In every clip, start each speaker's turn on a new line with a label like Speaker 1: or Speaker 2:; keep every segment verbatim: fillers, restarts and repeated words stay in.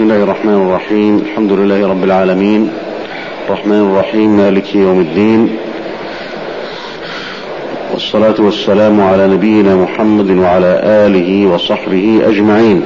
Speaker 1: بسم الله الرحمن الرحيم. الحمد لله رب العالمين، الرحمن الرحيم، مالك يوم الدين، والصلاة والسلام على نبينا محمد وعلى آله وصحبه أجمعين.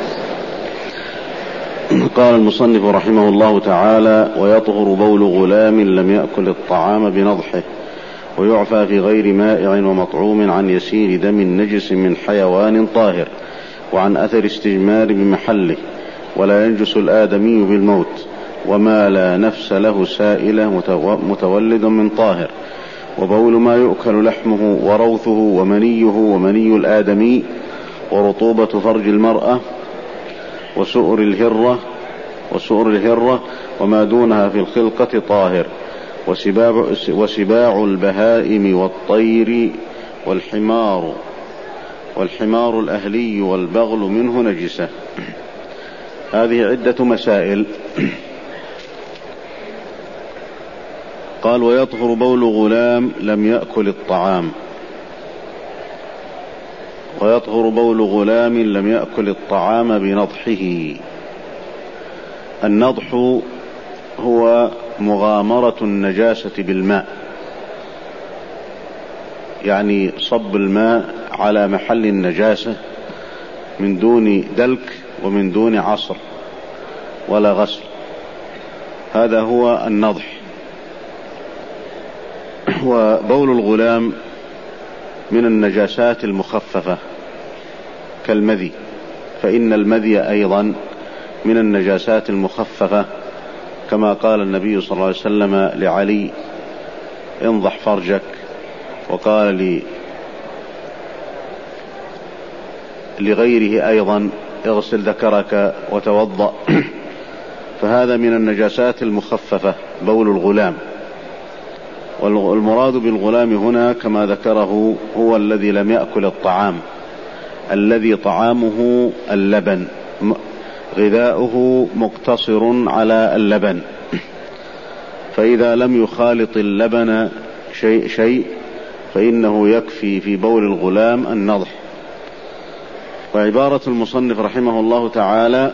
Speaker 1: قال المصنف رحمه الله تعالى: ويطهر بول غلام لم يأكل الطعام بنضحه، ويعفى في غير مائع ومطعوم عن يسير دم نجس من حيوان طاهر، وعن أثر استجمار بمحله، ولا ينجس الآدمي بالموت، وما لا نفس له سائلة متولد من طاهر، وبول ما يؤكل لحمه وروثه ومنيه ومني الآدمي، ورطوبة فرج المرأة، وسؤر الهرة وسؤر الهرة وما دونها في الخلقة طاهر، وسباع, وسباع البهائم والطير والحمار والحمار الأهلي والبغل منه نجسة. هذه عدة مسائل. قال: ويطهر بول غلام لم يأكل الطعام. ويطهر بول غلام لم يأكل الطعام بنضحه. النضح هو مغامرة النجاسة بالماء، يعني صب الماء على محل النجاسة من دون دلك ومن دون عصر ولا غسل، هذا هو النضح. وبول الغلام من النجاسات المخففة كالمذي، فإن المذي أيضا من النجاسات المخففة، كما قال النبي صلى الله عليه وسلم لعلي: انضح فرجك، وقال لي لغيره أيضا: اغسل ذكرك وتوضأ. فهذا من النجاسات المخففة بول الغلام. والمراد بالغلام هنا كما ذكره هو الذي لم يأكل الطعام، الذي طعامه اللبن، غذاؤه مقتصر على اللبن، فإذا لم يخالط اللبن شيء شيء فإنه يكفي في بول الغلام النضح. وعبارة المصنف رحمه الله تعالى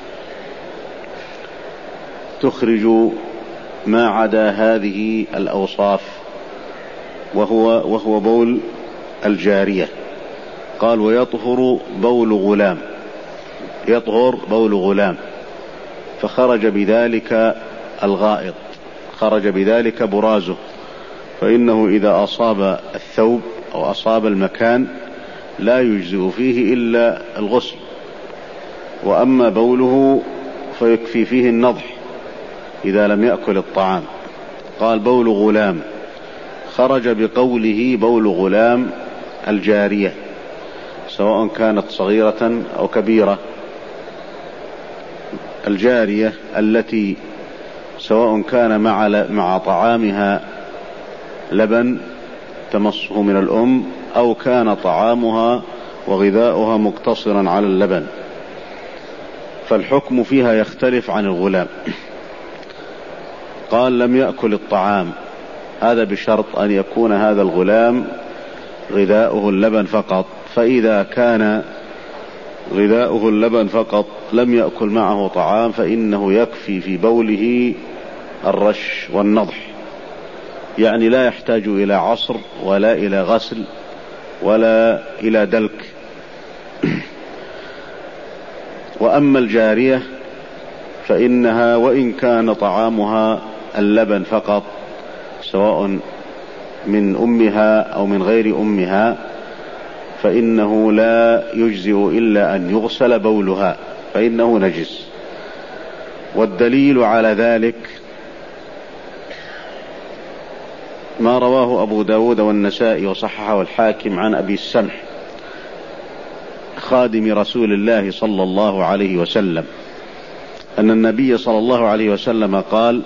Speaker 1: تخرج ما عدا هذه الأوصاف، وهو, وهو بول الجارية. قال: ويطهر بول غلام. يطهر بول غلام، فخرج بذلك الغائط، خرج بذلك برازه، فإنه إذا أصاب الثوب أو أصاب المكان لا يجزئ فيه إلا الغسل، وأما بوله فيكفي فيه النضح إذا لم يأكل الطعام. قال: بول غلام، خرج بقوله بول غلام الجارية، سواء كانت صغيرة أو كبيرة. الجارية التي سواء كان مع, مع طعامها لبن تمصه من الأم، أو كان طعامها وغذاؤها مقتصرا على اللبن، فالحكم فيها يختلف عن الغلام. قال: لم يأكل الطعام، هذا بشرط أن يكون هذا الغلام غذاؤه اللبن فقط، فإذا كان غذاؤه اللبن فقط لم يأكل معه طعام فإنه يكفي في بوله الرش والنضح، يعني لا يحتاج إلى عصر ولا إلى غسل ولا إلى دلك. وأما الجارية فإنها وإن كان طعامها اللبن فقط، سواء من أمها أو من غير أمها، فإنه لا يجزئ إلا أن يغسل بولها، فإنه نجس. والدليل على ذلك ما رواه أبو داود والنسائي وصححه الحاكم عن أبي السمح خادم رسول الله صلى الله عليه وسلم أن النبي صلى الله عليه وسلم قال: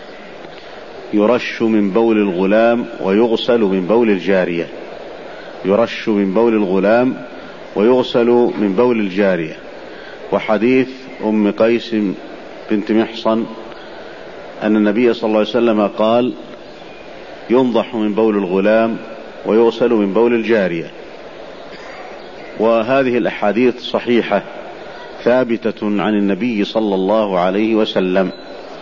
Speaker 1: يرش من بول الغلام ويغسل من بول الجارية. يرش من بول الغلام ويغسل من بول الجارية. وحديث أم قيس بنت محصن أن النبي صلى الله عليه وسلم قال: ينضح من بول الغلام ويغسل من بول الجارية. وهذه الأحاديث صحيحة ثابتة عن النبي صلى الله عليه وسلم.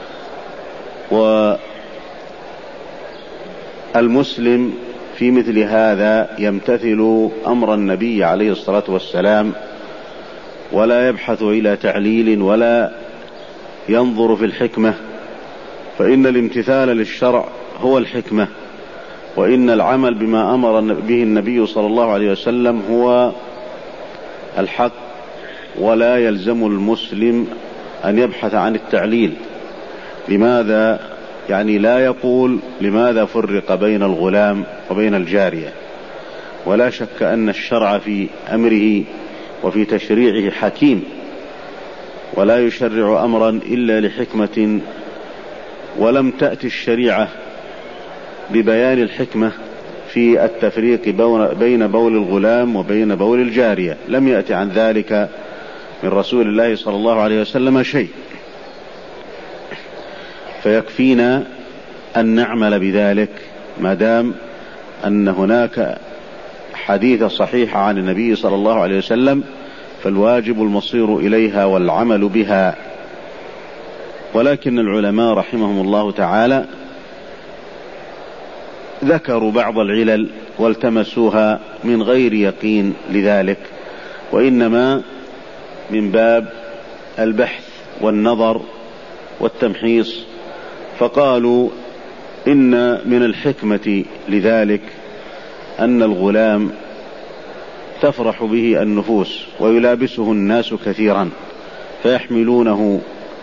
Speaker 1: والمسلم في مثل هذا يمتثل أمر النبي عليه الصلاة والسلام، ولا يبحث إلى تعليل ولا ينظر في الحكمة، فإن الامتثال للشرع هو الحكمة، وإن العمل بما أمر به النبي صلى الله عليه وسلم هو الحق. ولا يلزم المسلم أن يبحث عن التعليل. لماذا؟ يعني لا يقول لماذا فرق بين الغلام وبين الجارية. ولا شك أن الشرع في أمره وفي تشريعه حكيم، ولا يشرع أمرا إلا لحكمة، ولم تأتي الشريعة ببيان الحكمة في التفريق بين بول الغلام وبين بول الجارية، لم يأتي عن ذلك من رسول الله صلى الله عليه وسلم شيء. فيكفينا أن نعمل بذلك ما دام أن هناك حديث صحيح عن النبي صلى الله عليه وسلم، فالواجب المصير إليها والعمل بها. ولكن العلماء رحمهم الله تعالى ذكروا بعض العلل والتمسوها من غير يقين لذلك، وإنما من باب البحث والنظر والتمحيص. فقالوا إن من الحكمة لذلك أن الغلام تفرح به النفوس ويلابسه الناس كثيرا، فيحملونه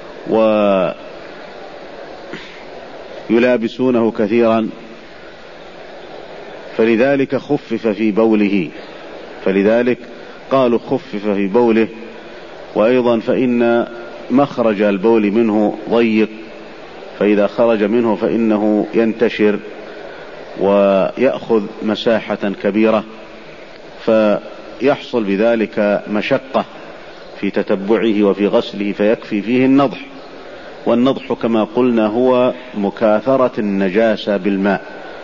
Speaker 1: ويلابسونه كثيرا، فلذلك خفف في بوله، فلذلك قالوا خفف في بوله. وأيضا فإن مخرج البول منه ضيق، فإذا خرج منه فإنه ينتشر ويأخذ مساحة كبيرة، فيحصل بذلك مشقة في تتبعه وفي غسله، فيكفي فيه النضح. والنضح كما قلنا هو مكاثرة النجاسة بالماء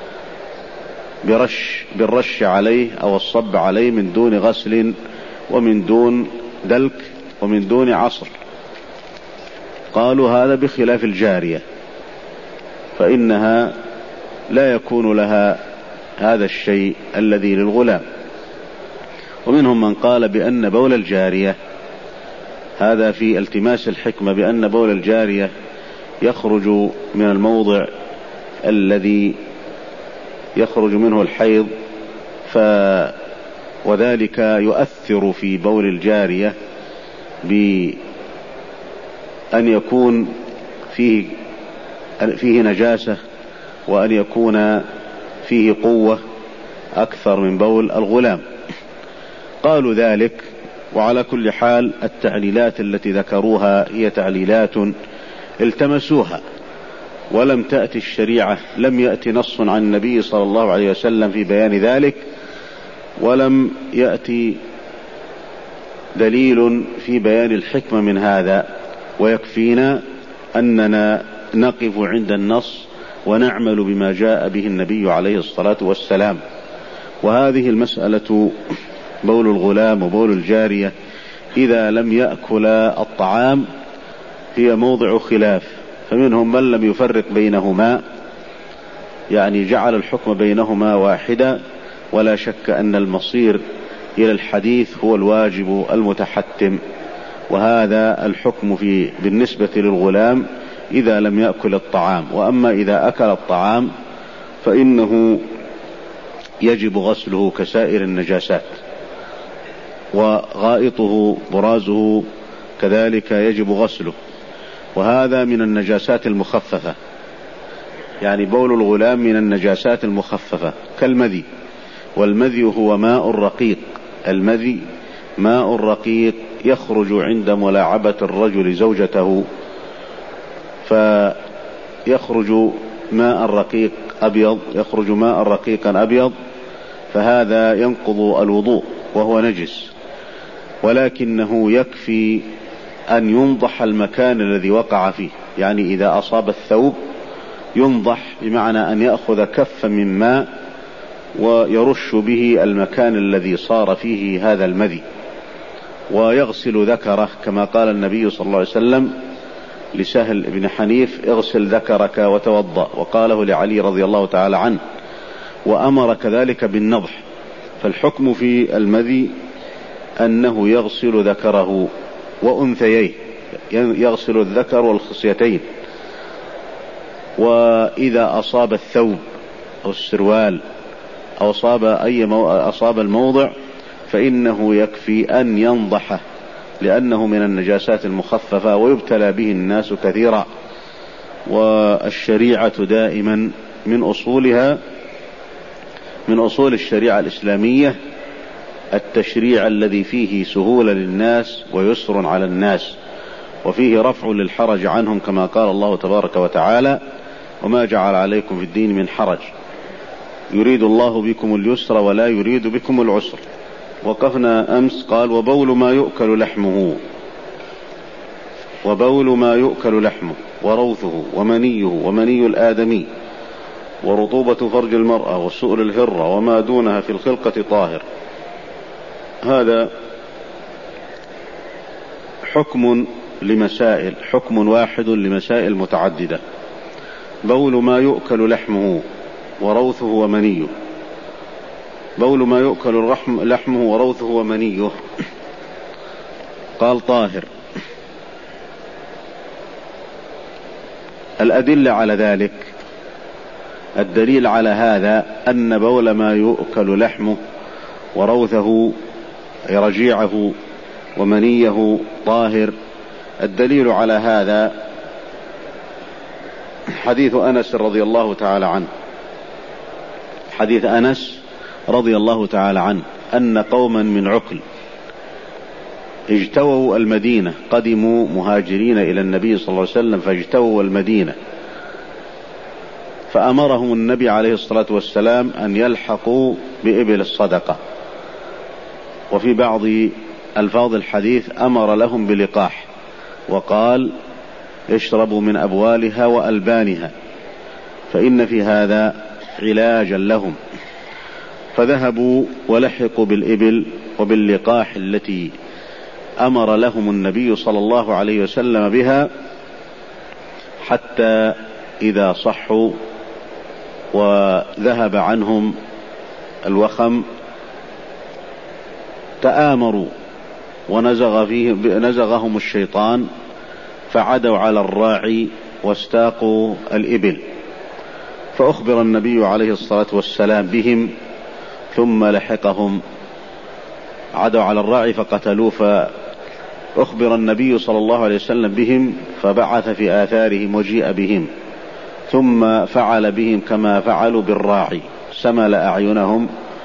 Speaker 1: برش بالرش عليه أو الصب عليه من دون غسل ومن دون دلك ومن دون عصر. قالوا هذا بخلاف الجارية، فإنها لا يكون لها هذا الشيء الذي للغلام. ومنهم من قال بأن بول الجارية، هذا في التماس الحكمة، بأن بول الجارية يخرج من الموضع الذي يخرج منه الحيض، ف وذلك يؤثر في بول الجارية بأن يكون فيه فيه نجاسة، وأن يكون فيه قوة أكثر من بول الغلام. قالوا ذلك. وعلى كل حال التعليلات التي ذكروها هي تعليلات التمسوها، ولم تأتي الشريعة، لم يأتي نص عن النبي صلى الله عليه وسلم في بيان ذلك، ولم يأتي دليل في بيان الحكمة من هذا. ويكفينا أننا نقف عند النص ونعمل بما جاء به النبي عليه الصلاة والسلام. وهذه المسألة بول الغلام وبول الجارية إذا لم يأكلا الطعام هي موضع خلاف، فمنهم من لم يفرق بينهما، يعني جعل الحكم بينهما واحدا. ولا شك أن المصير إلى الحديث هو الواجب المتحتم، وهذا الحكم في بالنسبة للغلام إذا لم يأكل الطعام. وأما إذا أكل الطعام فإنه يجب غسله كسائر النجاسات، وغائطه برازه كذلك يجب غسله. وهذا من النجاسات المخففة، يعني بول الغلام من النجاسات المخففة كالمذي. والمذي هو ماء رقيق، المذي ماء رقيق يخرج عند ملاعبة الرجل زوجته، فيخرج ماء رقيق أبيض، يخرج ماء رقيقا أبيض، فهذا ينقض الوضوء وهو نجس. ولكنه يكفي أن ينضح المكان الذي وقع فيه، يعني إذا أصاب الثوب ينضح، بمعنى أن يأخذ كفا من ماء ويرش به المكان الذي صار فيه هذا المذي. ويغسل ذكره كما قال النبي صلى الله عليه وسلم لسهل بن حنيف: اغسل ذكرك وتوضأ، وقاله لعلي رضي الله تعالى عنه، وأمر كذلك بالنضح. فالحكم في المذي أنه يغسل ذكره وأنثييه، يغسل الذكر والخصيتين. وإذا أصاب الثوب أو السروال أو أصاب أي مو... أصاب الموضع فإنه يكفي أن ينضحه، لأنه من النجاسات المخففة ويبتلى به الناس كثيرا. والشريعة دائما من أصولها من أصول الشريعة الإسلامية التشريع الذي فيه سهولة للناس ويسر على الناس، وفيه رفع للحرج عنهم، كما قال الله تبارك وتعالى: وما جعل عليكم في الدين من حرج يريد الله بكم اليسر ولا يريد بكم العسر. وقفنا أمس قال: وبول ما يؤكل لحمه وبول ما يؤكل لحمه وروثه ومنيه ومني الآدمي ورطوبة فرج المرأة وسؤل الهرة وما دونها في الخلقة طاهر. هذا حكم لمسائل حكم واحد لمسائل متعددة: بول ما يؤكل لحمه وروثه ومنيه. بول ما يؤكل لحمه وروثه ومنيه قال طاهر. الأدلة على ذلك: الدليل على هذا أن بول ما يؤكل لحمه وروثه رجيعه ومنيه طاهر. الدليل على هذا حديث أنس رضي الله تعالى عنه حديث أنس رضي الله تعالى عنه أن قوما من عكل اجتووا المدينة، قدموا مهاجرين إلى النبي صلى الله عليه وسلم فاجتووا المدينة، فأمرهم النبي عليه الصلاة والسلام أن يلحقوا بإبل الصدقة. وفي بعض ألفاظ الحديث أمر لهم بلقاح، وقال: اشربوا من أبوالها وألبانها، فإن في هذا علاجا لهم. فذهبوا ولحقوا بالإبل وباللقاح التي أمر لهم النبي صلى الله عليه وسلم بها، حتى إذا صحوا وذهب عنهم الوخم تآمروا ونزغ فيه نزغهم الشيطان، فعدوا على الراعي واستاقوا الإبل. فأخبر النبي عليه الصلاة والسلام بهم، ثم لحقهم. عدوا على الراعي فقتلوه، فأخبر النبي صلى الله عليه وسلم بهم، فبعث في آثارهم وجيء بهم، ثم فعل بهم كما فعلوا بالراعي، سمل أعينهم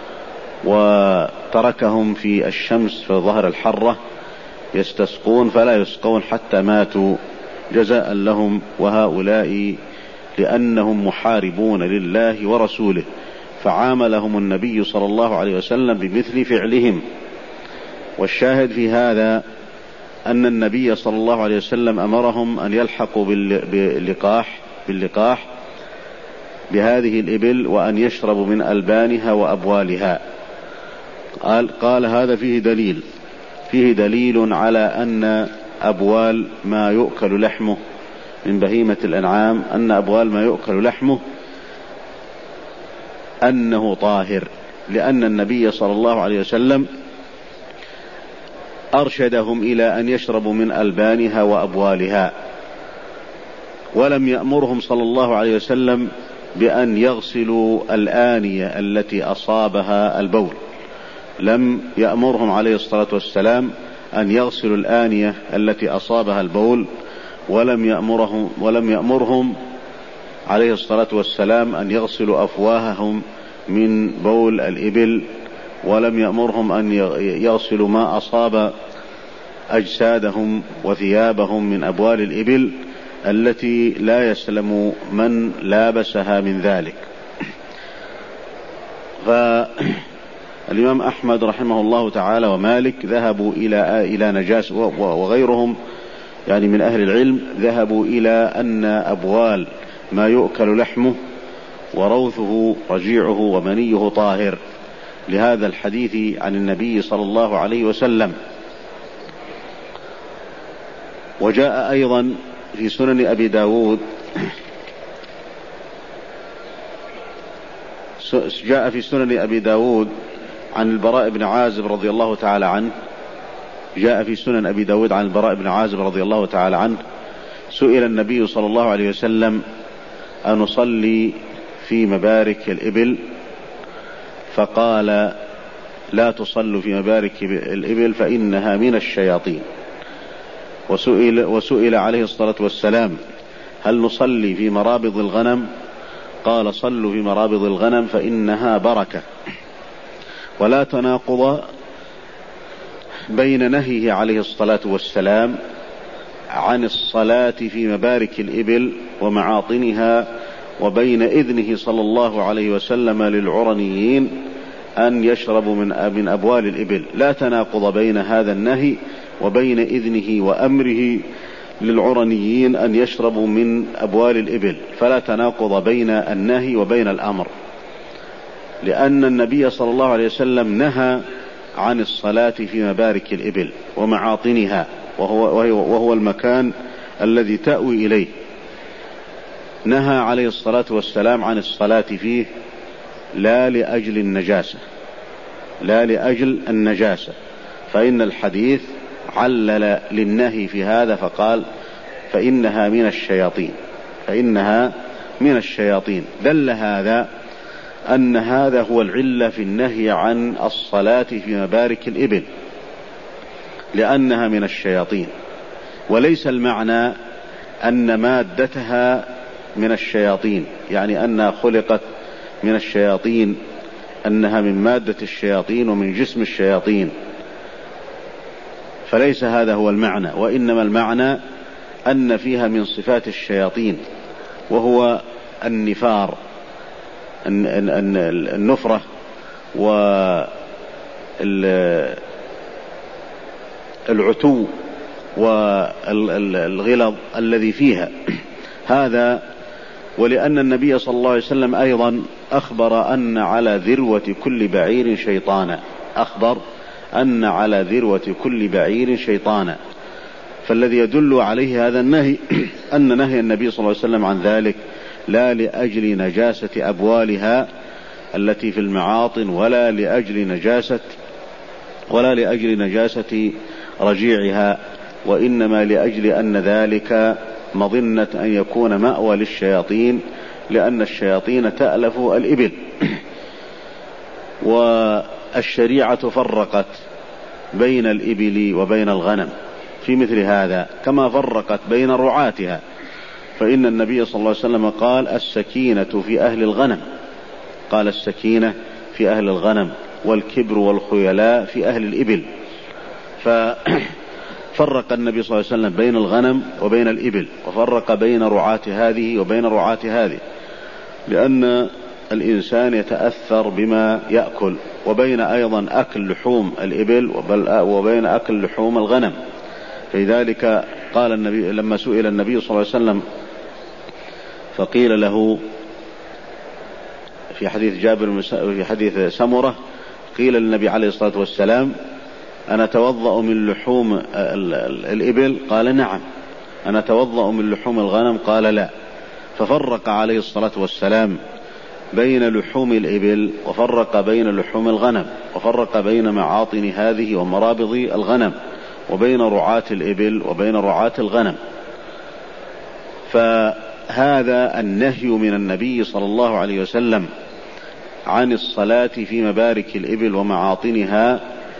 Speaker 1: وتركهم في الشمس في ظهر الحرة يستسقون فلا يسقون حتى ماتوا جزاء لهم. وهؤلاء لأنهم محاربون لله ورسوله، فعاملهم النبي صلى الله عليه وسلم بمثل فعلهم. والشاهد في هذا أن النبي صلى الله عليه وسلم أمرهم أن يلحقوا باللقاح باللقاح بهذه الإبل، وأن يشربوا من ألبانها وأبوالها. قال, قال هذا فيه دليل فيه دليل على أن أبوال ما يؤكل لحمه من بهيمة الأنعام أن أبوال ما يؤكل لحمه أنه طاهر، لأن النبي صلى الله عليه وسلم أرشدهم إلى أن يشربوا من ألبانها وأبوالها، ولم يأمرهم صلى الله عليه وسلم بأن يغسلوا الآنية التي أصابها البول. لم يأمرهم عليه الصلاة والسلام أن يغسلوا الآنية التي أصابها البول، ولم يأمرهم, ولم يأمرهم عليه الصلاة والسلام أن يغسلوا أفواههم من بول الإبل، ولم يأمرهم أن يغسلوا ما أصاب أجسادهم وثيابهم من أبوال الإبل التي لا يسلم من لابسها من ذلك. فالإمام أحمد رحمه الله تعالى ومالك ذهبوا إلى إلى نجاس، وغيرهم يعني من أهل العلم ذهبوا إلى أن أبوال ما يؤكل لحمه وروثه رجيعه ومنيه طاهر، لهذا الحديث عن النبي صلى الله عليه وسلم. وجاء أيضا في سنن أبي داود جاء في سنن أبي داود عن البراء بن عازب رضي الله تعالى عنه جاء في سنن أبي داود عن البراء بن عازب رضي الله تعالى عنه سئل النبي صلى الله عليه وسلم أن نصلي في مبارك الإبل، فقال: لا تصلوا في مبارك الإبل فإنها من الشياطين. وسئل, وسئل عليه الصلاة والسلام: هل نصلي في مرابض الغنم؟ قال: صلوا في مرابض الغنم فإنها بركة. ولا تناقض بين نهيه عليه الصلاة والسلام عن الصلاة في مبارك الإبل ومعاطنها وبين إذنه صلى الله عليه وسلم للعرنيين أن يشربوا من من أبوال الإبل. لا تناقض بين هذا النهي وبين إذنه وأمره للعرنيين أن يشربوا من أبوال الإبل، فلا تناقض بين النهي وبين الأمر، لأن النبي صلى الله عليه وسلم نهى عن الصلاة في مبارك الإبل ومعاطنها، وهو, وهو المكان الذي تأوي إليه. نهى عليه الصلاة والسلام عن الصلاة فيه لا لأجل النجاسة لا لأجل النجاسة فإن الحديث علل للنهي في هذا فقال: فإنها من الشياطين فإنها من الشياطين. دل هذا أن هذا هو العلة في النهي عن الصلاة في مبارك الإبل، لأنها من الشياطين، وليس المعنى أن مادتها من الشياطين، يعني أنها خلقت من الشياطين، أنها من مادة الشياطين ومن جسم الشياطين، فليس هذا هو المعنى، وإنما المعنى أن فيها من صفات الشياطين، وهو النفار النفرة والعتو والغلظ الذي فيها هذا. ولأن النبي صلى الله عليه وسلم أيضا أخبر أن على ذروة كل بعير شيطانا أخبر أن على ذروة كل بعير شيطانا فالذي يدل عليه هذا النهي أن نهي النبي صلى الله عليه وسلم عن ذلك لا لأجل نجاسة أبوالها التي في المعاطن، ولا لأجل نجاسة ولا لأجل نجاسة رجيعها، وإنما لأجل أن ذلك مظنة أن يكون مأوى للشياطين، لأن الشياطين تألف الإبل. والشريعة فرقت بين الإبل وبين الغنم في مثل هذا، كما فرقت بين رعاتها، فإن النبي صلى الله عليه وسلم قال: السكينة في أهل الغنم قال السكينة في أهل الغنم والكبر والخيلاء في أهل الإبل. ففرق النبي صلى الله عليه وسلم بين الغنم وبين الإبل، وفرق بين رعاة هذه وبين رعاة هذه، لأن الإنسان يتأثر بما يأكل، وبين أيضا أكل لحوم الإبل وبين أكل لحوم الغنم. فلذلك قال النبي لما سئل النبي صلى الله عليه وسلم فقيل له في حديث جابر في حديث سمرة، قيل للنبي عليه الصلاة والسلام: أنا أتوضأ من لحوم الإبل؟ قال: نعم. أنا أتوضأ من لحوم الغنم؟ قال: لا. ففرق عليه الصلاة والسلام بين لحوم الإبل وفرق بين لحوم الغنم، وفرق بين معاطن هذه ومرابض الغنم، وبين رعاة الإبل وبين رعاة الغنم. فهذا النهي من النبي صلى الله عليه وسلم عن الصلاة في مبارك الإبل ومعاطنها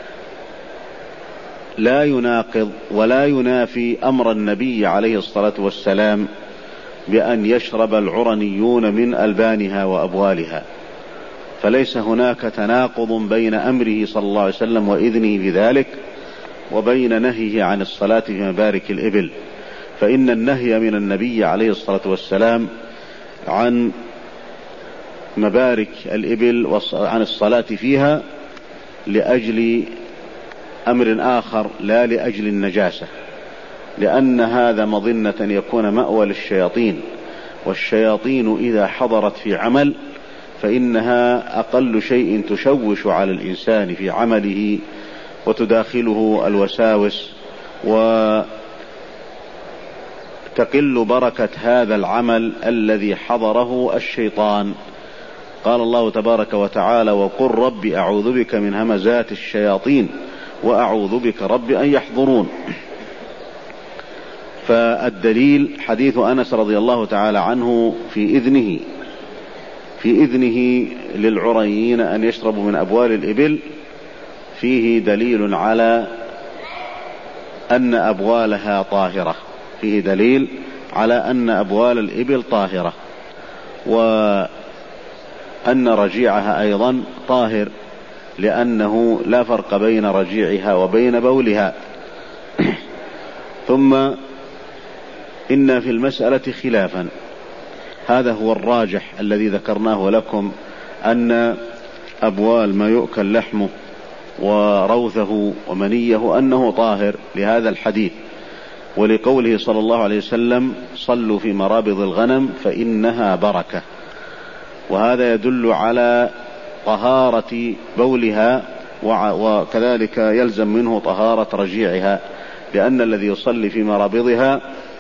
Speaker 1: لا يناقض ولا ينافي أمر النبي عليه الصلاة والسلام بأن يشرب العرنيون من ألبانها وأبوالها، فليس هناك تناقض بين أمره صلى الله عليه وسلم وإذنه بذلك وبين نهيه عن الصلاة في مبارك الإبل. فإن النهي من النبي عليه الصلاة والسلام عن مبارك الإبل عن الصلاة فيها لأجل أمر آخر لا لأجل النجاسة، لأن هذا مظنة أن يكون مأوى للشياطين، والشياطين إذا حضرت في عمل فإنها أقل شيء تشوش على الإنسان في عمله وتداخله الوساوس تقل بركة هذا العمل الذي حضره الشيطان. قال الله تبارك وتعالى: وقل رب أعوذ بك من همزات الشياطين وأعوذ بك رب أن يحضرون. فالدليل حديث أنس رضي الله تعالى عنه في إذنه في إذنه للعريين أن يشربوا من أبوال الإبل، فيه دليل على أن أبوالها طاهرة، فيه دليل على أن أبوال الإبل طاهرة، وأن رجيعها أيضا طاهر، لأنه لا فرق بين رجيعها وبين بولها. ثم إن في المسألة خلافا، هذا هو الراجح الذي ذكرناه لكم، أن أبوال ما يؤكل لحمه وروثه ومنيه أنه طاهر لهذا الحديث، ولقوله صلى الله عليه وسلم: صلوا في مرابض الغنم فإنها بركة. وهذا يدل على طهارة بولها، وكذلك يلزم منه طهارة رجيعها، لأن الذي يصلي في مرابضها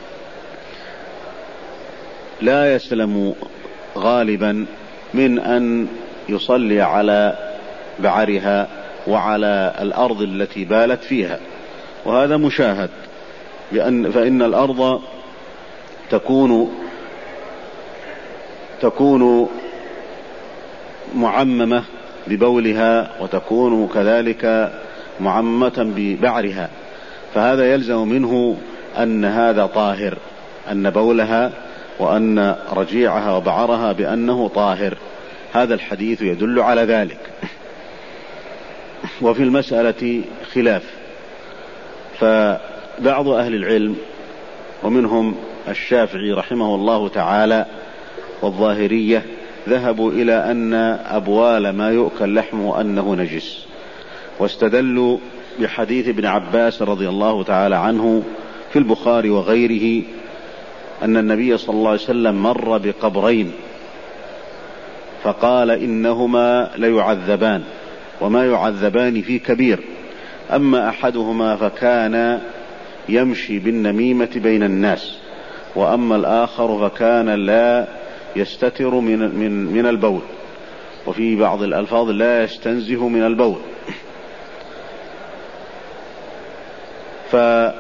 Speaker 1: لا يسلم غالبا من أن يصلي على بعرها وعلى الأرض التي بالت فيها، وهذا مشاهد، بأن فإن الأرض تكون تكون معممة ببولها، وتكون كذلك معممة ببعرها، فهذا يلزم منه أن هذا طاهر، أن بولها وأن رجيعها وبعرها بأنه طاهر. هذا الحديث يدل على ذلك. وفي المسألة خلاف، فبعض أهل العلم ومنهم الشافعي رحمه الله تعالى والظاهرية ذهبوا إلى أن أبوال ما يؤكل لحمه أنه نجس، واستدلوا بحديث ابن عباس رضي الله تعالى عنه في البخاري وغيره أن النبي صلى الله عليه وسلم مر بقبرين فقال: إنهما ليعذبان وما يعذبان في كبير، أما أحدهما فكان يمشي بالنميمة بين الناس، وأما الآخر فكان لا يستتر من, من, من البول، وفي بعض الألفاظ لا يستنزه من البول. فأمر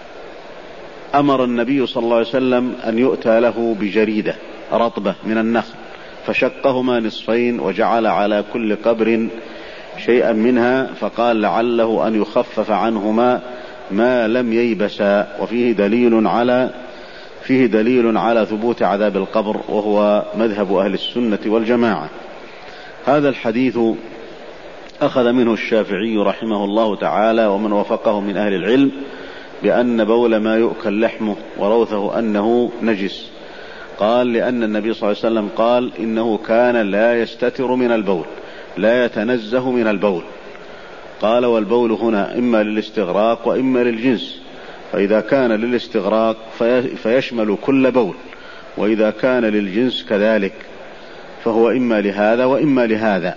Speaker 1: النبي صلى الله عليه وسلم أن يؤتى له بجريدة رطبة من النخل، فشقهما نصفين وجعل على كل قبر شيئا منها، فقال: لعله أن يخفف عنهما ما لم ييبسا. وفيه دليل على فيه دليل على ثبوت عذاب القبر، وهو مذهب أهل السنة والجماعة. هذا الحديث أخذ منه الشافعي رحمه الله تعالى ومن وفقه من أهل العلم بأن بول ما يؤكل لحمه وروثه أنه نجس. قال: لأن النبي صلى الله عليه وسلم قال: إنه كان لا يستتر من البول، لا يتنزه من البول. قال: والبول هنا إما للاستغراق وإما للجنس، فإذا كان للاستغراق فيشمل كل بول، وإذا كان للجنس كذلك، فهو إما لهذا وإما لهذا.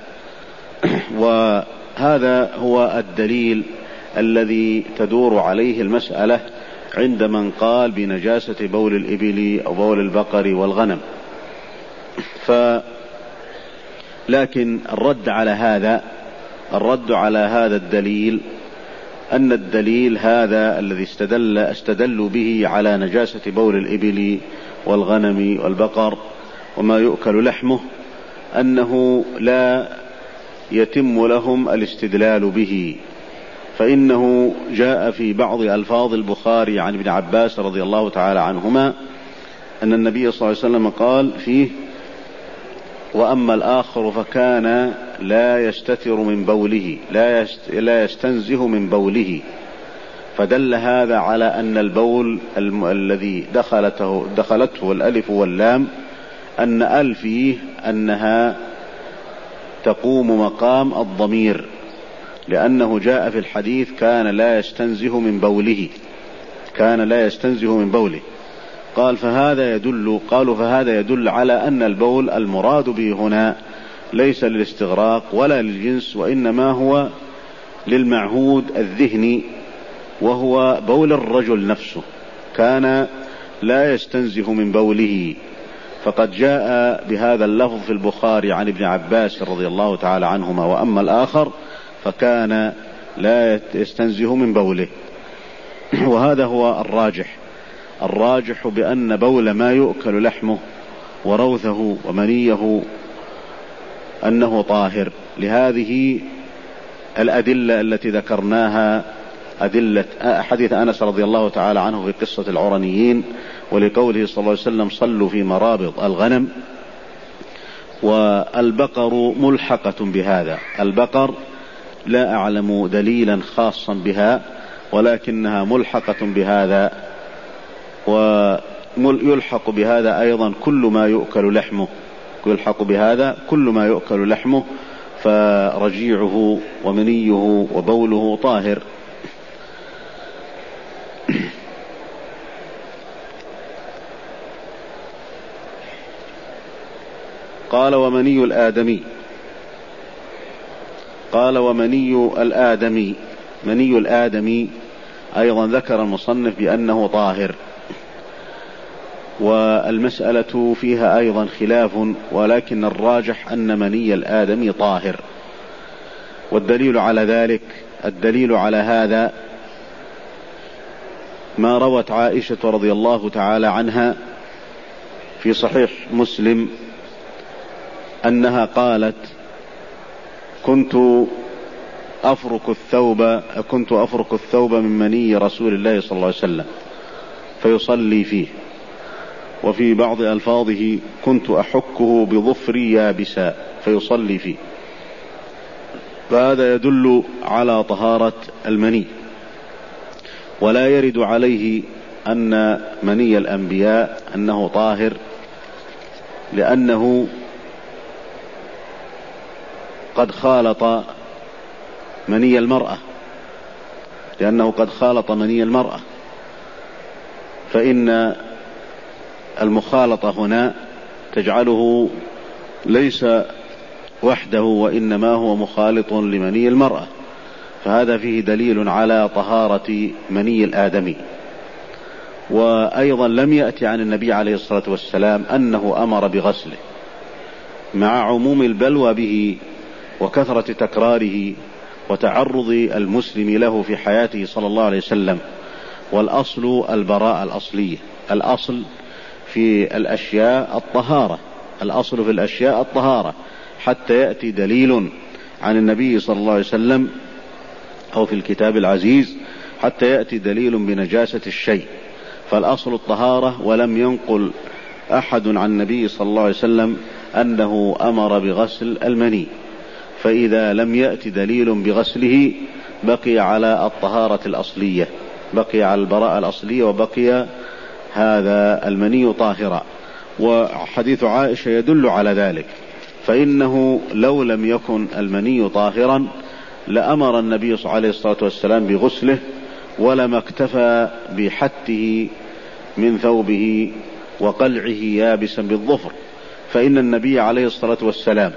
Speaker 1: وهذا هو الدليل الذي تدور عليه المسألة عند من قال بنجاسة بول الإبل أو بول البقر والغنم. ف لكن الرد على هذا الرد على هذا الدليل أن الدليل هذا الذي استدل استدلوا به على نجاسة بول الإبل والغنم والبقر وما يؤكل لحمه أنه لا يتم لهم الاستدلال به، فإنه جاء في بعض ألفاظ البخاري عن ابن عباس رضي الله تعالى عنهما أن النبي صلى الله عليه وسلم قال فيه: وأما الآخر فكان لا يستتر من بوله، لا, يست... لا يستنزه من بوله. فدل هذا على أن البول الم... الذي دخلته دخلته الألف واللام أن أل فيه أنها تقوم مقام الضمير، لأنه جاء في الحديث: كان لا يستنزه من بوله، كان لا يستنزه من بوله. قال: فهذا يدل قالوا فهذا يدل على أن البول المراد به هنا ليس للاستغراق ولا للجنس، وإنما هو للمعهود الذهني، وهو بول الرجل نفسه. كان لا يستنزه من بوله، فقد جاء بهذا اللفظ في البخاري عن ابن عباس رضي الله تعالى عنهما، وأما الآخر فكان لا يستنزه من بوله. وهذا هو الراجح الراجح بأن بول ما يؤكل لحمه وروثه ومنيه أنه طاهر، لهذه الأدلة التي ذكرناها، أدلة حديث أنس رضي الله تعالى عنه في قصة العرنيين، ولقوله صلى الله عليه وسلم صلوا في مرابض الغنم. والبقر ملحقة بهذا، البقر لا أعلم دليلا خاصا بها، ولكنها ملحقة بهذا، ويلحق بهذا أيضا كل ما يؤكل لحمه، يلحق بهذا كل ما يؤكل لحمه، فرجيعه ومنيه وبوله طاهر. قال ومني الآدمي قال ومني الآدمي مني الآدمي أيضا ذكر المصنف بأنه طاهر، والمسألة فيها أيضا خلاف، ولكن الراجح أن مني الآدمي طاهر. والدليل على ذلك، الدليل على هذا ما روت عائشة رضي الله تعالى عنها في صحيح مسلم أنها قالت كنت أفرك الثوب كنت أفرك الثوب من مني رسول الله صلى الله عليه وسلم فيصلي فيه، وفي بعض ألفاظه كنت أحكه بظفري يابسا فيصلي فيه. فهذا يدل على طهارة المني، ولا يرد عليه أن مني الأنبياء أنه طاهر، لأنه قد خالط مني المرأة لأنه قد خالط مني المرأة فإن المخالطة هنا تجعله ليس وحده، وإنما هو مخالط لمني المرأة، فهذا فيه دليل على طهارة مني الآدمي. وأيضا لم يأتي عن النبي عليه الصلاة والسلام أنه أمر بغسله، مع عموم البلوى به وكثرة تكراره وتعرض المسلم له في حياته صلى الله عليه وسلم. والأصل البراءة الأصلية، الأصل في الأشياء الطهارة، الأصل في الأشياء الطهارة، حتى يأتي دليل عن النبي صلى الله عليه وسلم أو في الكتاب العزيز حتى يأتي دليل بنجاسة الشيء، فالأصل الطهارة. ولم ينقل أحد عن النبي صلى الله عليه وسلم أنه أمر بغسل المني، فإذا لم يأتي دليل بغسله بقي على الطهارة الأصلية، بقي على البراءة الأصلية، وبقي هذا المني طاهرا. وحديث عائشة يدل على ذلك، فإنه لو لم يكن المني طاهرا لأمر النبي عليه الصلاة والسلام بغسله، ولما اكتفى بحته من ثوبه وقلعه يابسا بالظفر. فإن النبي عليه الصلاة والسلام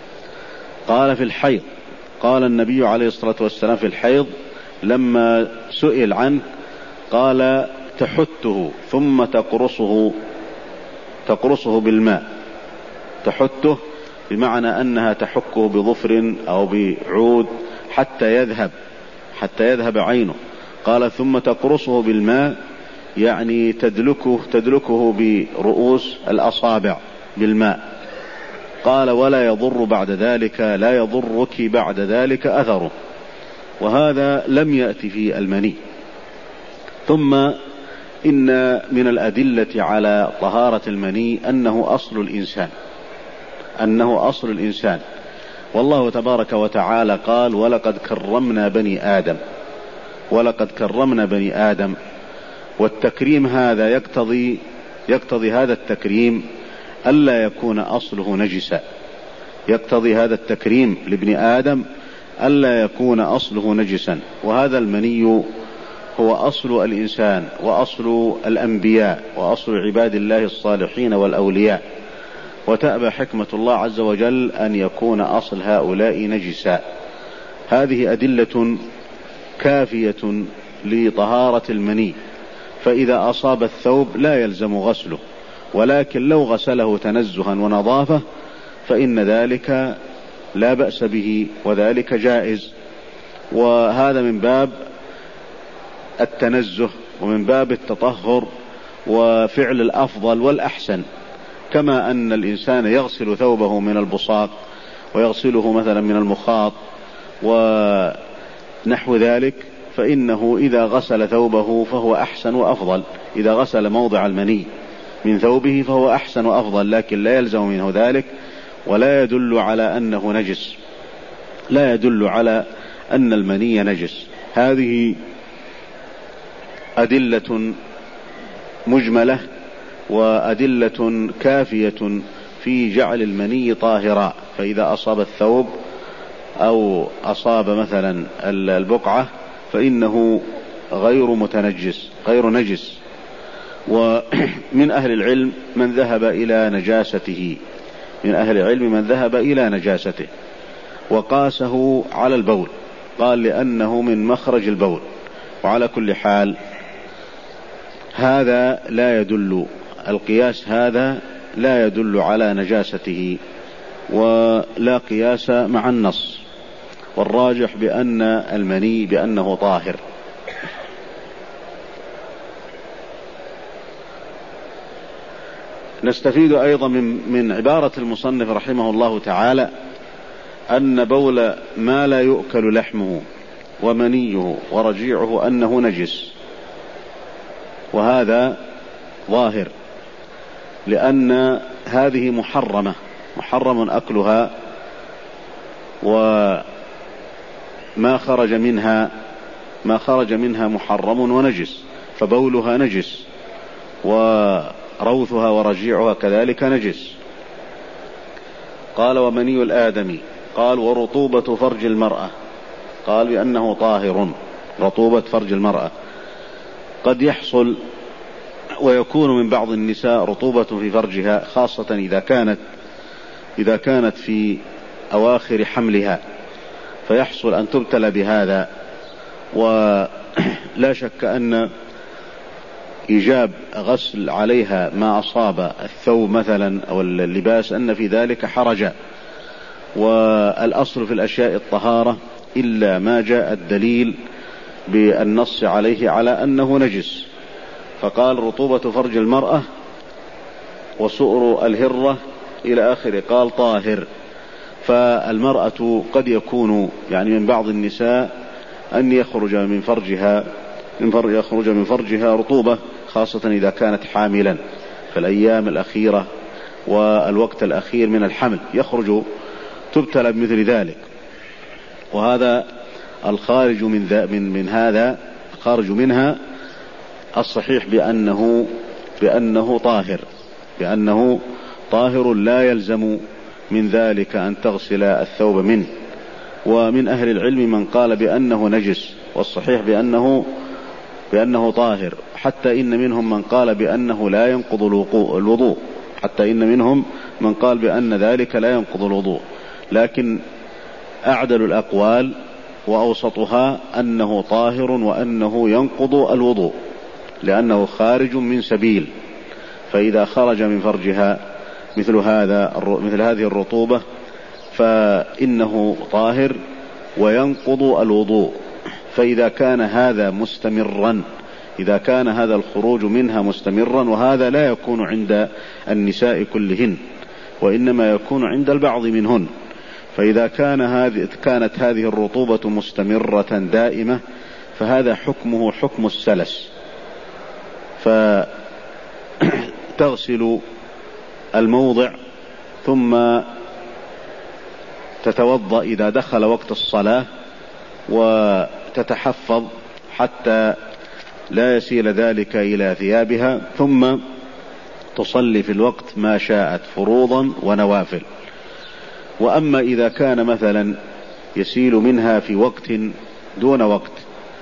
Speaker 1: قال في الحيض قال النبي عليه الصلاة والسلام في الحيض لما سئل عنه قال تحته ثم تقرصه تقرصه بالماء، تحته بمعنى أنها تحكه بظفر أو بعود حتى يذهب حتى يذهب عينه. قال ثم تقرصه بالماء، يعني تدلكه تدلكه برؤوس الأصابع بالماء. قال ولا يضر بعد ذلك لا يضرك بعد ذلك أثره، وهذا لم يأتي في المني. ثم إن من الأدلة على طهارة المني أنه أصل الإنسان أنه أصل الإنسان والله تبارك وتعالى قال ولقد كرمنا بني آدم ولقد كرمنا بني آدم والتكريم هذا يقتضي يقتضي هذا التكريم ألا يكون أصله نجسا، يقتضي هذا التكريم لابن آدم ألا يكون أصله نجسا. وهذا المني هو أصل الإنسان وأصل الأنبياء وأصل عباد الله الصالحين والأولياء، وتأبى حكمة الله عز وجل أن يكون أصل هؤلاء نجسا. هذه أدلة كافية لطهارة المني، فإذا أصاب الثوب لا يلزم غسله، ولكن لو غسله تنزها ونظافة فإن ذلك لا بأس به وذلك جائز. وهذا من باب التنزه ومن باب التطهر وفعل الأفضل والأحسن، كما أن الإنسان يغسل ثوبه من البصاق ويغسله مثلا من المخاط ونحو ذلك، فإنه إذا غسل ثوبه فهو أحسن وأفضل. إذا غسل موضع المني من ثوبه فهو أحسن وأفضل، لكن لا يلزم منه ذلك ولا يدل على أنه نجس، لا يدل على أن المني نجس. هذه أدلة مجملة وأدلة كافية في جعل المني طاهرا. فإذا أصاب الثوب أو أصاب مثلا البقعة فإنه غير متنجس غير نجس. ومن أهل العلم من ذهب إلى نجاسته من أهل العلم من ذهب إلى نجاسته وقاسه على البول، قال لأنه من مخرج البول. وعلى كل حال هذا لا يدل القياس هذا لا يدل على نجاسته ولا قياس مع النص، والراجح بأن المني بأنه طاهر. نستفيد أيضا من, من عبارة المصنف رحمه الله تعالى أن بول ما لا يؤكل لحمه ومنيه ورجيعه أنه نجس، وهذا ظاهر لأن هذه محرمة محرم أكلها، وما خرج منها ما خرج منها محرم ونجس، فبولها نجس وروثها ورجيعها كذلك نجس. قال ومني الآدمي، قال ورطوبة فرج المرأة، قال بأنه طاهر. رطوبة فرج المرأة قد يحصل ويكون من بعض النساء رطوبة في فرجها، خاصة إذا كانت إذا كانت في أواخر حملها، فيحصل أن تبتلى بهذا. ولا شك أن إيجاب غسل عليها ما أصاب الثوب مثلا أو اللباس أن في ذلك حرجا، والأصل في الأشياء الطهارة إلا ما جاء الدليل بالنص عليه على أنه نجس. فقال رطوبة فرج المرأة وسؤر الهرة إلى آخره، قال طاهر. فالمرأة قد يكون يعني من بعض النساء أن يخرج من فرجها من فرج يخرج من فرجها رطوبة، خاصة إذا كانت حاملا في الأيام الأخيرة والوقت الأخير من الحمل يخرج تبتلى بمثل ذلك. وهذا الخارج من, من, من هذا الخارج منها الصحيح بأنه بأنه طاهر بأنه طاهر لا يلزم من ذلك أن تغسل الثوب منه. ومن أهل العلم من قال بأنه نجس، والصحيح بأنه بأنه طاهر، حتى إن منهم من قال بأنه لا ينقض الوضوء حتى إن منهم من قال بأن ذلك لا ينقض الوضوء. لكن أعدل الأقوال وأوسطها أنه طاهر وأنه ينقض الوضوء، لأنه خارج من سبيل. فإذا خرج من فرجها مثل هذا مثل هذه الرطوبة فإنه طاهر وينقض الوضوء. فإذا كان هذا مستمرا إذا كان هذا الخروج منها مستمرا، وهذا لا يكون عند النساء كلهن وإنما يكون عند البعض منهن، فإذا كان هذه كانت هذه الرطوبة مستمرة دائمة فهذا حكمه حكم السلس، فتغسل الموضع ثم تتوضأ إذا دخل وقت الصلاة وتتحفظ حتى لا يسيل ذلك إلى ثيابها، ثم تصلي في الوقت ما شاءت فروضا ونوافل. وأما إذا كان مثلا يسيل منها في وقت دون وقت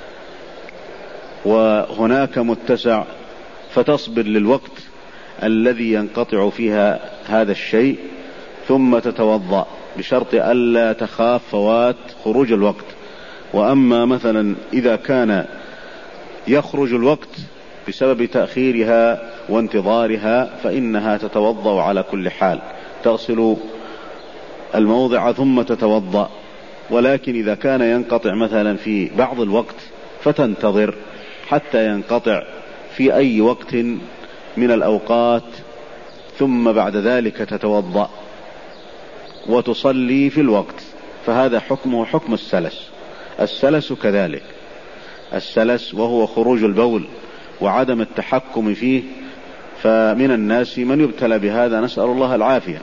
Speaker 1: وهناك متسع فتصبر للوقت الذي ينقطع فيها هذا الشيء ثم تتوضأ بشرط ألا تخاف فوات خروج الوقت. وأما مثلا إذا كان يخرج الوقت بسبب تأخيرها وانتظارها فإنها تتوضأ على كل حال، تغسل الموضع ثم تتوضأ. ولكن إذا كان ينقطع مثلا في بعض الوقت فتنتظر حتى ينقطع في أي وقت من الأوقات، ثم بعد ذلك تتوضأ وتصلي في الوقت، فهذا حكمه حكم السلس. السلس كذلك، السلس وهو خروج البول وعدم التحكم فيه، فمن الناس من يبتلى بهذا، نسأل الله العافية.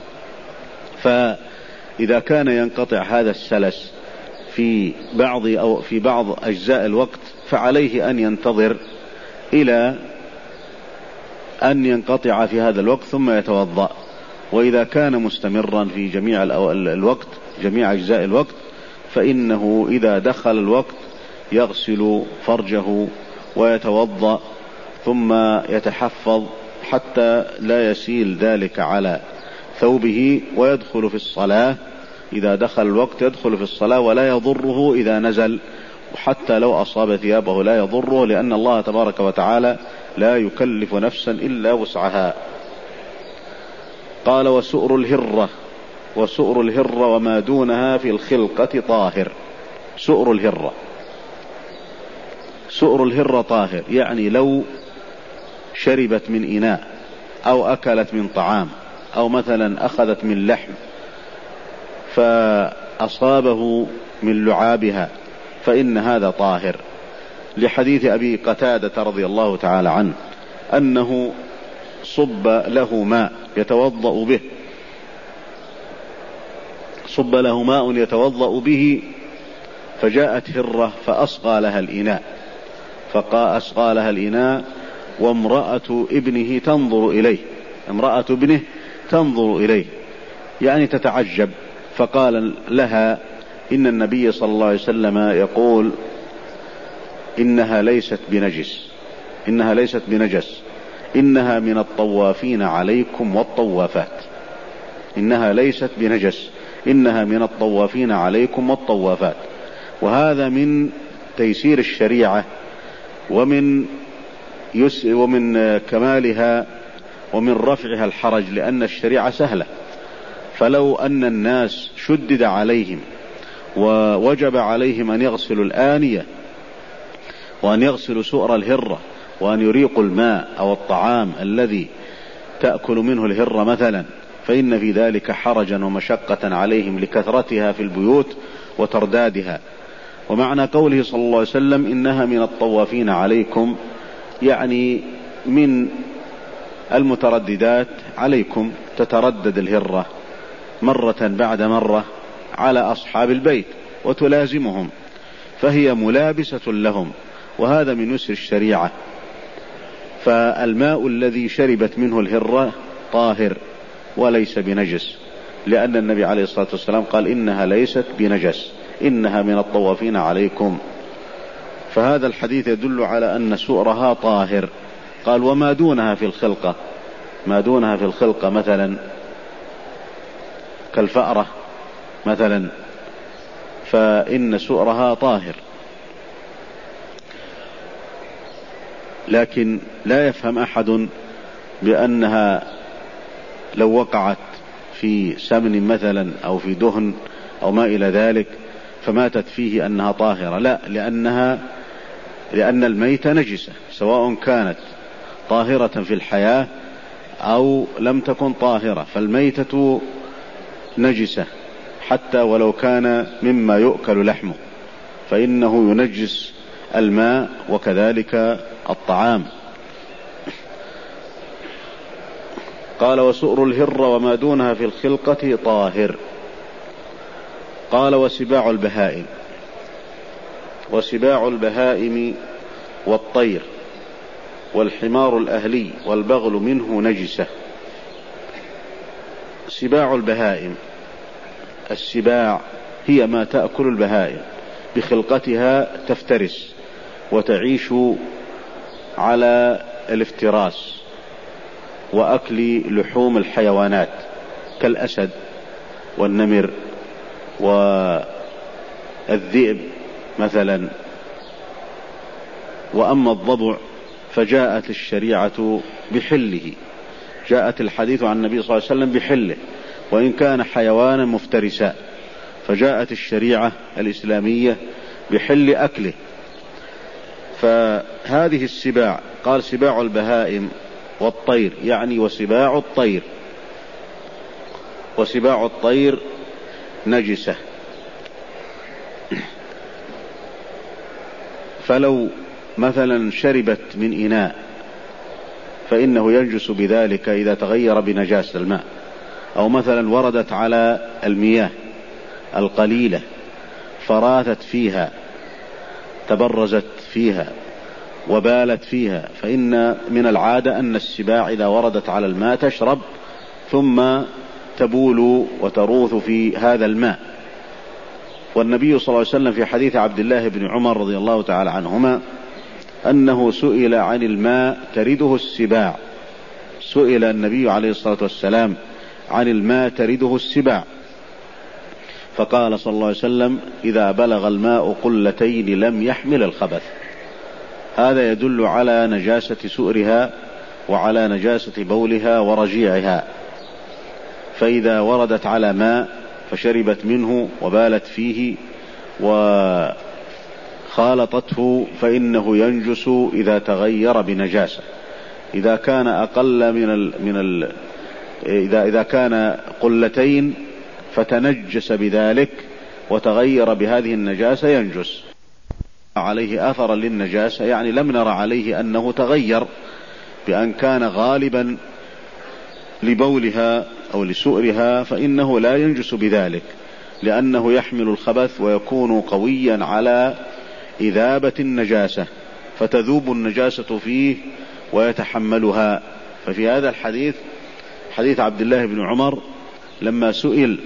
Speaker 1: فإذا كان ينقطع هذا السلس في بعض أو في بعض أجزاء الوقت فعليه أن ينتظر إلى أن ينقطع في هذا الوقت ثم يتوضأ. وإذا كان مستمرا في جميع الوقت جميع أجزاء الوقت فإنه إذا دخل الوقت يغسل فرجه ويتوضأ ثم يتحفظ حتى لا يسيل ذلك على ثوبه، ويدخل في الصلاة. إذا دخل الوقت يدخل في الصلاة ولا يضره إذا نزل، وحتى لو أصاب ثيابه لا يضره، لأن الله تبارك وتعالى لا يكلف نفسا إلا وسعها. قال وسؤر الهرة، وسؤر الهرة وما دونها في الخلقة طاهر. سؤر الهرة، سؤر الهرة طاهر، يعني لو شربت من إناء أو أكلت من طعام أو مثلا أخذت من لحم فأصابه من لعابها فإن هذا طاهر، لحديث أبي قتادة رضي الله تعالى عنه أنه صب له ماء يتوضأ به، صب له ماء يتوضأ به، فجاءت هرة فأصغى لها الإناء، فأصغى لها الإناء وامرأة ابنه تنظر إليه، امرأة ابنه تنظر إليه يعني تتعجب، فقال لها إن النبي صلى الله عليه وسلم يقول إنها ليست بنجس، إنها ليست بنجس، إنها من الطوافين عليكم والطوافات، إنها ليست بنجس، إنها من الطوافين عليكم والطوافات. وهذا من تيسير الشريعة ومن يس ومن كمالها ومن رفعها الحرج، لأن الشريعة سهلة. فلو أن الناس شدد عليهم ووجب عليهم أن يغسلوا الآنية وأن يغسلوا سؤر الهرة وأن يريقوا الماء أو الطعام الذي تأكل منه الهرة مثلا، فإن في ذلك حرجا ومشقة عليهم لكثرتها في البيوت وتردادها. ومعنى قوله صلى الله عليه وسلم إنها من الطوافين عليكم، يعني من المترددات عليكم، تتردد الهرة مرة بعد مرة على أصحاب البيت وتلازمهم، فهي ملابسة لهم، وهذا من يسر الشريعة. فالماء الذي شربت منه الهرة طاهر وليس بنجس، لأن النبي عليه الصلاة والسلام قال إنها ليست بنجس، إنها من الطوافين عليكم. فهذا الحديث يدل على أن سؤرها طاهر. قال وما دونها في الخلقة، ما دونها في الخلقة مثلا كالفأرة مثلا فإن سؤرها طاهر. لكن لا يفهم أحد بأنها لو وقعت في سمن مثلا أو في دهن أو ما إلى ذلك فماتت فيه أنها طاهرة، لا، لأنها لأن الميتة نجسة سواء كانت طاهرة في الحياة أو لم تكن طاهرة، فالميتة نجسة حتى ولو كان مما يؤكل لحمه، فإنه ينجس الماء وكذلك الطعام. قال وسؤر الهرة وما دونها في الخلقة طاهر. قال وسباع البهائم، وسباع البهائم والطير والحمار الأهلي والبغل منه نجسة. سباع البهائم، السباع هي ما تأكل البهائم بخلقتها، تفترس وتعيش على الافتراس وأكل لحوم الحيوانات كالأسد والنمر والذئب مثلا. وأما الضبع فجاءت الشريعة بحله، جاءت الحديث عن النبي صلى الله عليه وسلم بحله وإن كان حيوانا مفترسا، فجاءت الشريعة الإسلامية بحل أكله. فهذه السباع، قال سباع البهائم والطير، يعني وسباع الطير، وسباع الطير نجسة. فلو مثلا شربت من إناء فإنه ينجس بذلك إذا تغير بنجاسة الماء، أو مثلا وردت على المياه القليلة فراثت فيها، تبرزت فيها وبالت فيها، فإن من العادة أن السباع إذا وردت على الماء تشرب ثم تبول وتروث في هذا الماء. والنبي صلى الله عليه وسلم في حديث عبد الله بن عمر رضي الله تعالى عنهما أنه سئل عن الماء ترده السباع، سئل النبي عليه الصلاة والسلام عن الماء ترده السباع، فقال صلى الله عليه وسلم: إذا بلغ الماء قلتين لم يحمل الخبث. هذا يدل على نجاسة سؤرها وعلى نجاسة بولها ورجيعها. فإذا وردت على ماء فشربت منه وبالت فيه وخالطته فإنه ينجس إذا تغير بنجاسة. إذا كان أقل من ال من ال إذا إذا كان قلتين فتنجس بذلك وتغير بهذه النجاسة ينجس. عليه أثرا للنجاسة، يعني لم نر عليه أنه تغير بأن كان غالبا لبولها أو لسؤرها، فإنه لا ينجس بذلك، لأنه يحمل الخبث ويكون قويا على إذابة النجاسة، فتذوب النجاسة فيه ويتحملها. ففي هذا الحديث، حديث عبد الله بن عمر لما سئل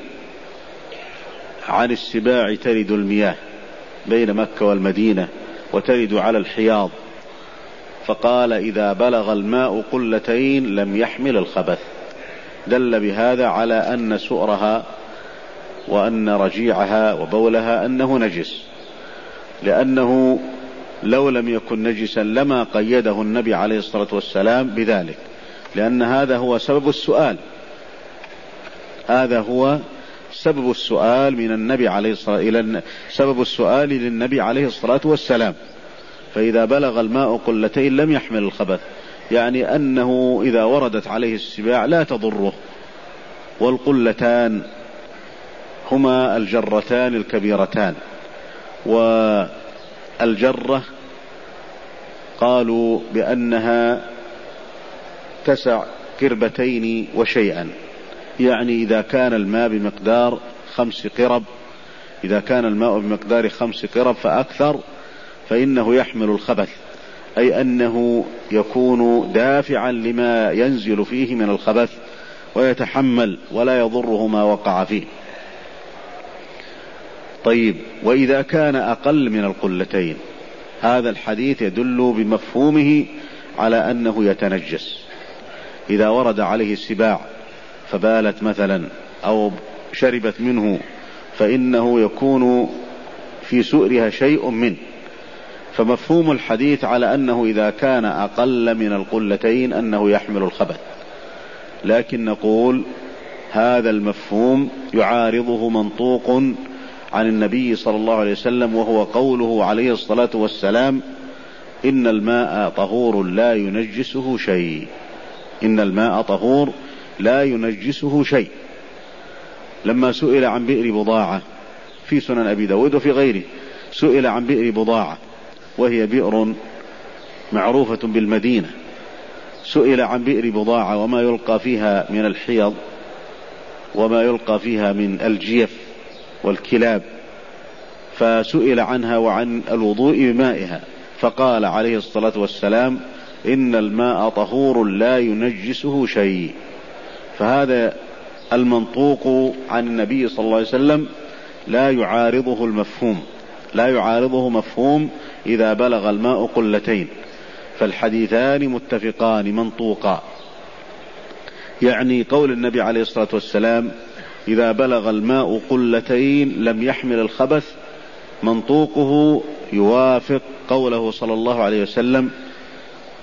Speaker 1: عن السباع ترد المياه بين مكة والمدينة وترد على الحياض، فقال: إذا بلغ الماء قلتين لم يحمل الخبث، دل بهذا على أن سؤرها وأن رجيعها وبولها أنه نجس، لأنه لو لم يكن نجسا لما قيده النبي عليه الصلاة والسلام بذلك، لأن هذا هو سبب السؤال، هذا هو سبب السؤال من النبي عليه الصلاة إلى سبب السؤال للنبي عليه الصلاة والسلام. فإذا بلغ الماء قلتين لم يحمل الخبث، يعني أنه إذا وردت عليه السباع لا تضره. والقلتان هما الجرتان الكبيرتان، والجرة قالوا بأنها تسع قربتين وشيئا، يعني إذا كان الماء بمقدار خمس قرب، إذا كان الماء بمقدار خمس قرب فأكثر فإنه يحمل الخبث، أي أنه يكون دافعا لما ينزل فيه من الخبث ويتحمل ولا يضره ما وقع فيه. طيب، وإذا كان أقل من القلتين، هذا الحديث يدل بمفهومه على أنه يتنجس. إذا ورد عليه السباع فبالت مثلا أو شربت منه فإنه يكون في سؤرها شيء منه، فمفهوم الحديث على أنه إذا كان أقل من القلتين أنه يحمل الخبث. لكن نقول هذا المفهوم يعارضه منطوق عن النبي صلى الله عليه وسلم، وهو قوله عليه الصلاة والسلام: إن الماء طهور لا ينجسه شيء، إن الماء طهور لا ينجسه شيء. لما سئل عن بئر بضاعة في سنن أبي داود وفي غيره، سئل عن بئر بضاعة وهي بئر معروفة بالمدينة، سئل عن بئر بضاعة وما يلقى فيها من الحيض وما يلقى فيها من الجيف والكلاب، فسئل عنها وعن الوضوء بمائها، فقال عليه الصلاة والسلام: إن الماء طهور لا ينجسه شيء. فهذا المنطوق عن النبي صلى الله عليه وسلم لا يعارضه المفهوم، لا يعارضه مفهوم إذا بلغ الماء قلتين، فالحديثان متفقان منطوقا. يعني قول النبي عليه الصلاة والسلام: إذا بلغ الماء قلتين لم يحمل الخبث، منطوقه يوافق قوله صلى الله عليه وسلم: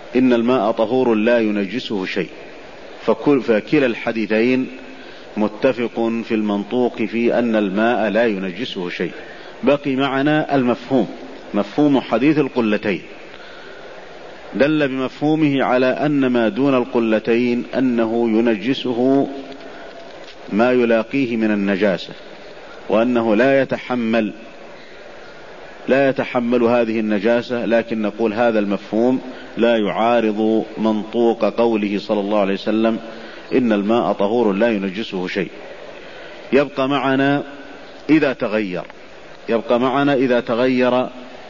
Speaker 1: إن الماء طهور لا ينجسه شيء، فكلا الحديثين متفق في المنطوق في أن الماء لا ينجسه شيء. بقي معنا المفهوم، مفهوم حديث القلتين، دل بمفهومه على أن ما دون القلتين أنه ينجسه ما يلاقيه من النجاسة، وأنه لا يتحمل لا يتحمل هذه النجاسة. لكن نقول هذا المفهوم لا يعارض منطوق قوله صلى الله عليه وسلم إن الماء طهور لا ينجسه شيء. يبقى معنا إذا تغير يبقى معنا إذا تغير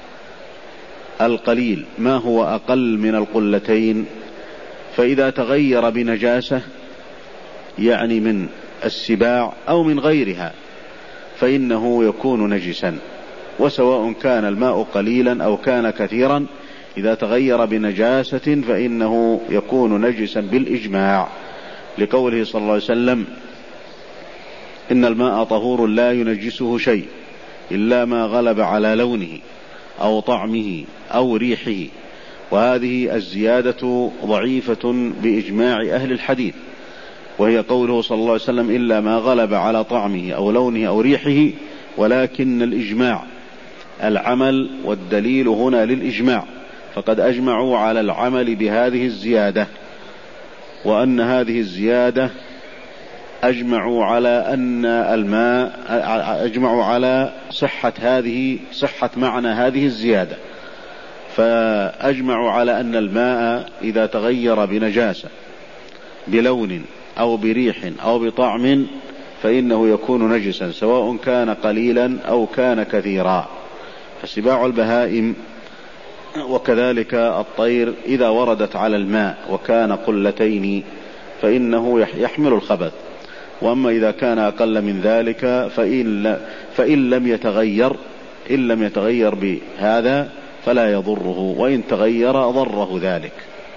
Speaker 1: القليل ما هو أقل من القلتين، فإذا تغير بنجاسة يعني من السباع أو من غيرها فإنه يكون نجسا، وسواء كان الماء قليلا أو كان كثيرا إذا تغير بنجاسة فإنه يكون نجسا بالإجماع، لقوله صلى الله عليه وسلم إن الماء طهور لا ينجسه شيء إلا ما غلب على لونه أو طعمه أو ريحه. وهذه الزيادة ضعيفة بإجماع أهل الحديث، وهي قوله صلى الله عليه وسلم إلا ما غلب على طعمه أو لونه أو ريحه، ولكن الإجماع العمل والدليل هنا للإجماع، فقد أجمعوا على العمل بهذه الزيادة، وأن هذه الزيادة أجمعوا على أن الماء أجمعوا على صحة هذه صحة معنى هذه الزيادة، فأجمعوا على أن الماء إذا تغير بنجاسة بلون أو بريح أو بطعم فإنه يكون نجسا سواء كان قليلا أو كان كثيرا. فسباع البهائم وكذلك الطير إذا وردت على الماء وكان قلتين فإنه يحمل الخبث، وأما إذا كان أقل من ذلك فإن, فإن لم يتغير إن لم يتغير بهذا فلا يضره، وإن تغير ضره ذلك.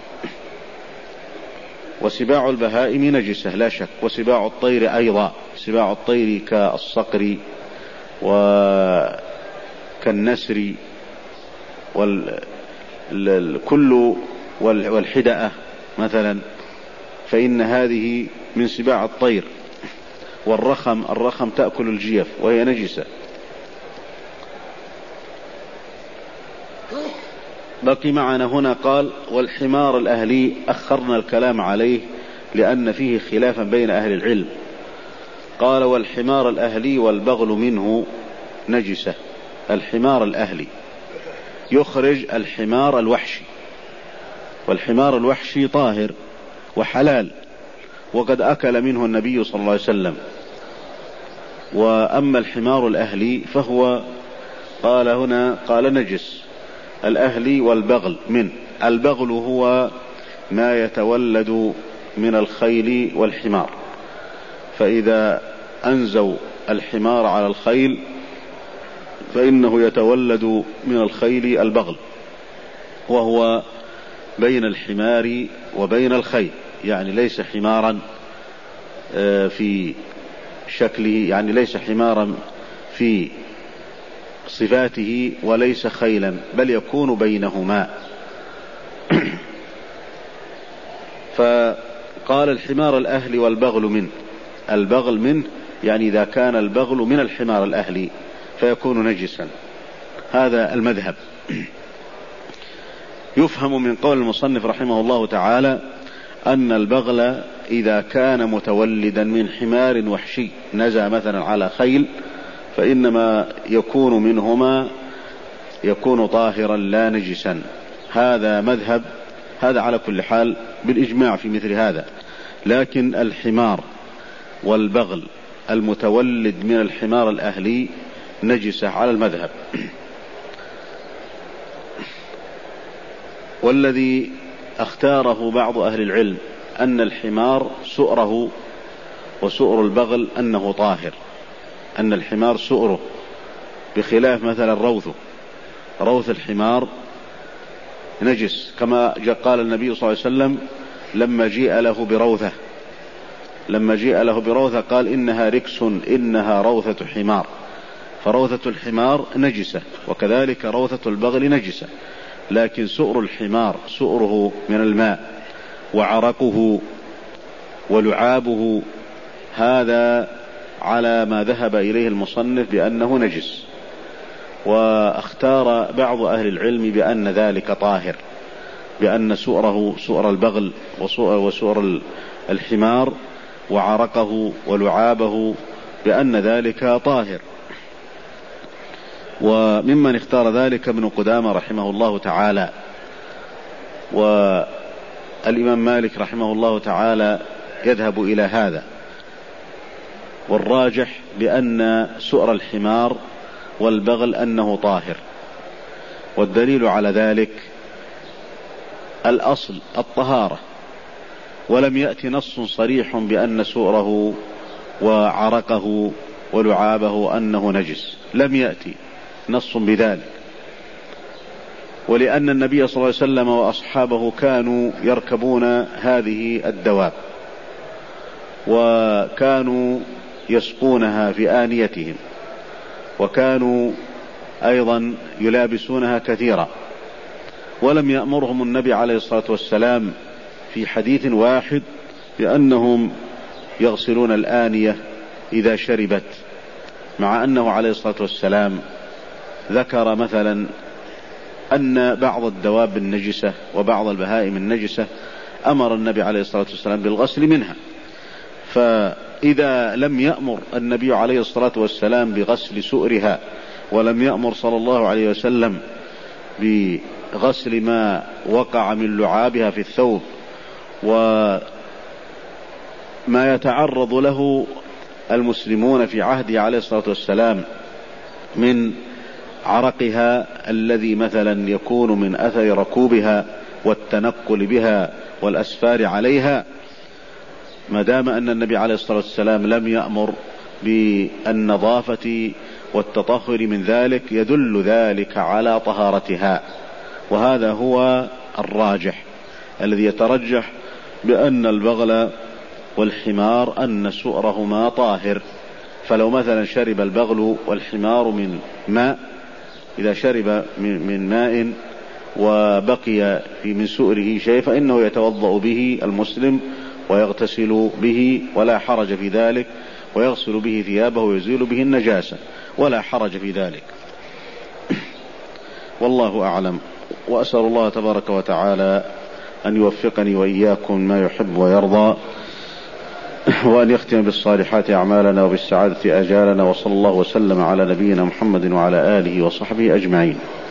Speaker 1: وسباع البهائم نجسة لا شك، وسباع الطير أيضا، سباع الطير كالصقر وكالنسر والكل والحدأة مثلا، فإن هذه من سباع الطير. والرخم الرخم تأكل الجيف وهي نجسة. بقي معنا هنا قال والحمار الأهلي، أخرنا الكلام عليه لأن فيه خلافا بين أهل العلم. قال والحمار الأهلي والبغل منه نجسة. الحمار الأهلي يخرج الحمار الوحشي، والحمار الوحشي طاهر وحلال وقد أكل منه النبي صلى الله عليه وسلم. وأما الحمار الأهلي فهو قال هنا قال نجس الأهلي والبغل من البغل هو ما يتولد من الخيل والحمار، فإذا أنزوا الحمار على الخيل فإنه يتولد من الخيل البغل، وهو بين الحمار وبين الخيل، يعني ليس حمارا في شكله، يعني ليس حمارا في صفاته وليس خيلا، بل يكون بينهما. فقال الحمار الأهلي والبغل منه، البغل منه يعني إذا كان البغل من الحمار الأهلي فيكون نجسا. هذا المذهب. يفهم من قول المصنف رحمه الله تعالى أن البغل إذا كان متولدا من حمار وحشي نزى مثلا على خيل فإنما يكون منهما يكون طاهرا لا نجسا. هذا مذهب، هذا على كل حال بالإجماع في مثل هذا. لكن الحمار والبغل المتولد من الحمار الأهلي نجسة على المذهب. والذي اختاره بعض أهل العلم أن الحمار سؤره وسؤر البغل أنه طاهر، أن الحمار سؤره، بخلاف مثلا روثه، روث الحمار نجس، كما قال النبي صلى الله عليه وسلم لما جيء له بروثة لما جيء له بروثة قال إنها ركس إنها روثة حمار، فروثة الحمار نجسة وكذلك روثة البغل نجسة. لكن سؤر الحمار سؤره من الماء وعرقه ولعابه هذا على ما ذهب إليه المصنف بأنه نجس، واختار بعض أهل العلم بأن ذلك طاهر، بأن سؤره سؤر البغل وسؤر الحمار وعرقه ولعابه بأن ذلك طاهر. وممن اختار ذلك ابن قدامة رحمه الله تعالى، والإمام مالك رحمه الله تعالى يذهب إلى هذا، والراجح بأن سؤر الحمار والبغل أنه طاهر. والدليل على ذلك الأصل الطهارة، ولم يأتي نص صريح بأن سؤره وعرقه ولعابه أنه نجس، لم يأتي نص بذلك. ولأن النبي صلى الله عليه وسلم وأصحابه كانوا يركبون هذه الدواب وكانوا يسقونها في آنيتهم، وكانوا أيضا يلابسونها كثيرا، ولم يأمرهم النبي عليه الصلاة والسلام في حديث واحد بأنهم يغسلون الآنية إذا شربت، مع أنه عليه الصلاة والسلام ذكر مثلا أن بعض الدواب النجسة وبعض البهائم النجسة أمر النبي عليه الصلاة والسلام بالغسل منها. فإذا لم يأمر النبي عليه الصلاة والسلام بغسل سؤرها، ولم يأمر صلى الله عليه وسلم بغسل ما وقع من لعابها في الثوب وما يتعرض له المسلمون في عهده عليه الصلاة والسلام من عرقها الذي مثلا يكون من أثر ركوبها والتنقل بها والأسفار عليها، ما دام أن النبي عليه الصلاة والسلام لم يأمر بالنظافة والتطهر من ذلك، يدل ذلك على طهارتها. وهذا هو الراجح الذي يترجح بأن البغل والحمار أن سؤرهما طاهر. فلو مثلا شرب البغل والحمار من ماء، إذا شرب من ماء وبقي في من سؤره شيء فإنه يتوضأ به المسلم ويغتسل به ولا حرج في ذلك، ويغسل به ثيابه ويزيل به النجاسة ولا حرج في ذلك. والله أعلم، وأسأل الله تبارك وتعالى أن يوفقني وإياكم ما يحب ويرضى، وأن يختم بالصالحات أعمالنا وبالسعادة أجالنا، وصلى الله وسلم على نبينا محمد وعلى آله وصحبه أجمعين.